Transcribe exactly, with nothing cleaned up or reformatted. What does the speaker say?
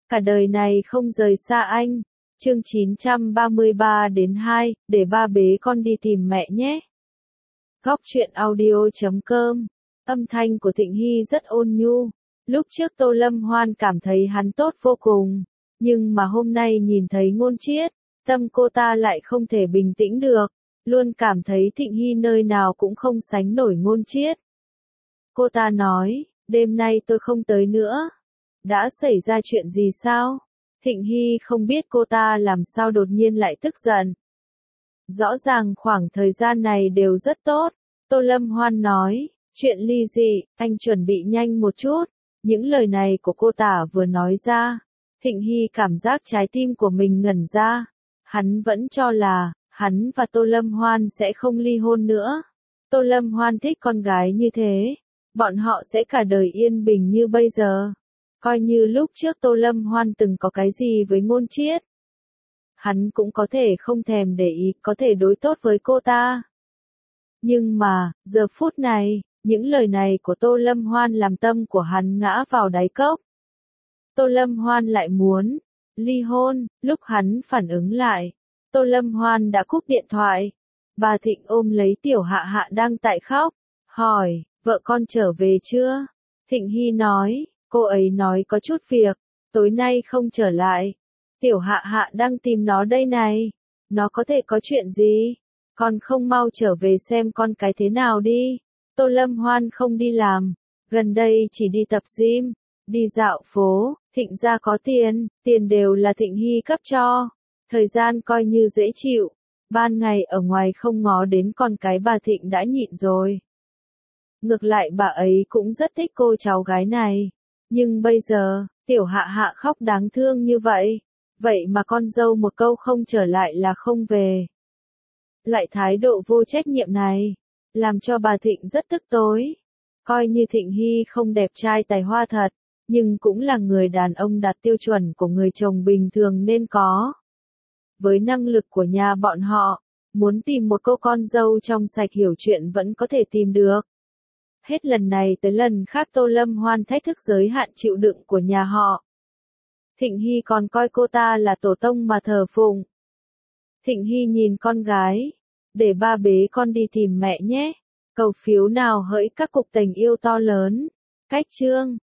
Cả đời này không rời xa anh. Chương chín trăm ba mươi ba đến hai, để ba bế con đi tìm mẹ nhé. Góc truyện audio chấm com. Âm thanh của Thịnh Hy rất ôn nhu. Lúc trước Tô Lâm Hoan cảm thấy hắn tốt vô cùng, nhưng mà hôm nay nhìn thấy Ngôn Chiết, tâm cô ta lại không thể bình tĩnh được, luôn cảm thấy Thịnh Hy nơi nào cũng không sánh nổi Ngôn Chiết. Cô ta nói, đêm nay tôi không tới nữa. Đã xảy ra chuyện gì sao? Thịnh Hy không biết cô ta làm sao đột nhiên lại tức giận. Rõ ràng khoảng thời gian này đều rất tốt. Tô Lâm Hoan nói, chuyện ly dị, anh chuẩn bị nhanh một chút. Những lời này của cô ta vừa nói ra, Thịnh Hy cảm giác trái tim của mình ngẩn ra. Hắn vẫn cho là, hắn và Tô Lâm Hoan sẽ không ly hôn nữa. Tô Lâm Hoan thích con gái như thế, bọn họ sẽ cả đời yên bình như bây giờ. Coi như lúc trước Tô Lâm Hoan từng có cái gì với Ngôn Chiết, hắn cũng có thể không thèm để ý, có thể đối tốt với cô ta. Nhưng mà, giờ phút này, những lời này của Tô Lâm Hoan làm tâm của hắn ngã vào đáy cốc. Tô Lâm Hoan lại muốn ly hôn. Lúc hắn phản ứng lại, Tô Lâm Hoan đã cúp điện thoại. Bà Thịnh ôm lấy Tiểu Hạ Hạ đang tại khóc, hỏi, vợ con trở về chưa? Thịnh Hy nói, cô ấy nói có chút việc, tối nay không trở lại. Tiểu Hạ Hạ đang tìm nó đây này. Nó có thể có chuyện gì? Con không mau trở về xem con cái thế nào đi. Tô Lâm Hoan không đi làm, gần đây chỉ đi tập gym, đi dạo phố. Thịnh gia có tiền, tiền đều là Thịnh Hy cấp cho. Thời gian coi như dễ chịu. Ban ngày ở ngoài không ngó đến con cái bà Thịnh đã nhịn rồi. Ngược lại bà ấy cũng rất thích cô cháu gái này. Nhưng bây giờ, Tiểu Hạ Hạ khóc đáng thương như vậy. Vậy mà con dâu một câu không trở lại là không về. Loại thái độ vô trách nhiệm này, làm cho bà Thịnh rất tức tối. Coi như Thịnh Hy không đẹp trai tài hoa thật, nhưng cũng là người đàn ông đạt tiêu chuẩn của người chồng bình thường nên có. Với năng lực của nhà bọn họ, muốn tìm một cô con dâu trong sạch hiểu chuyện vẫn có thể tìm được. Hết lần này tới lần khác Tô Lâm Hoan thách thức giới hạn chịu đựng của nhà họ. Thịnh Hy còn coi cô ta là tổ tông mà thờ phụng. Thịnh Hy nhìn con gái, để ba bế con đi tìm mẹ nhé. Cầu phiếu nào hỡi các cục tình yêu to lớn. Cách chương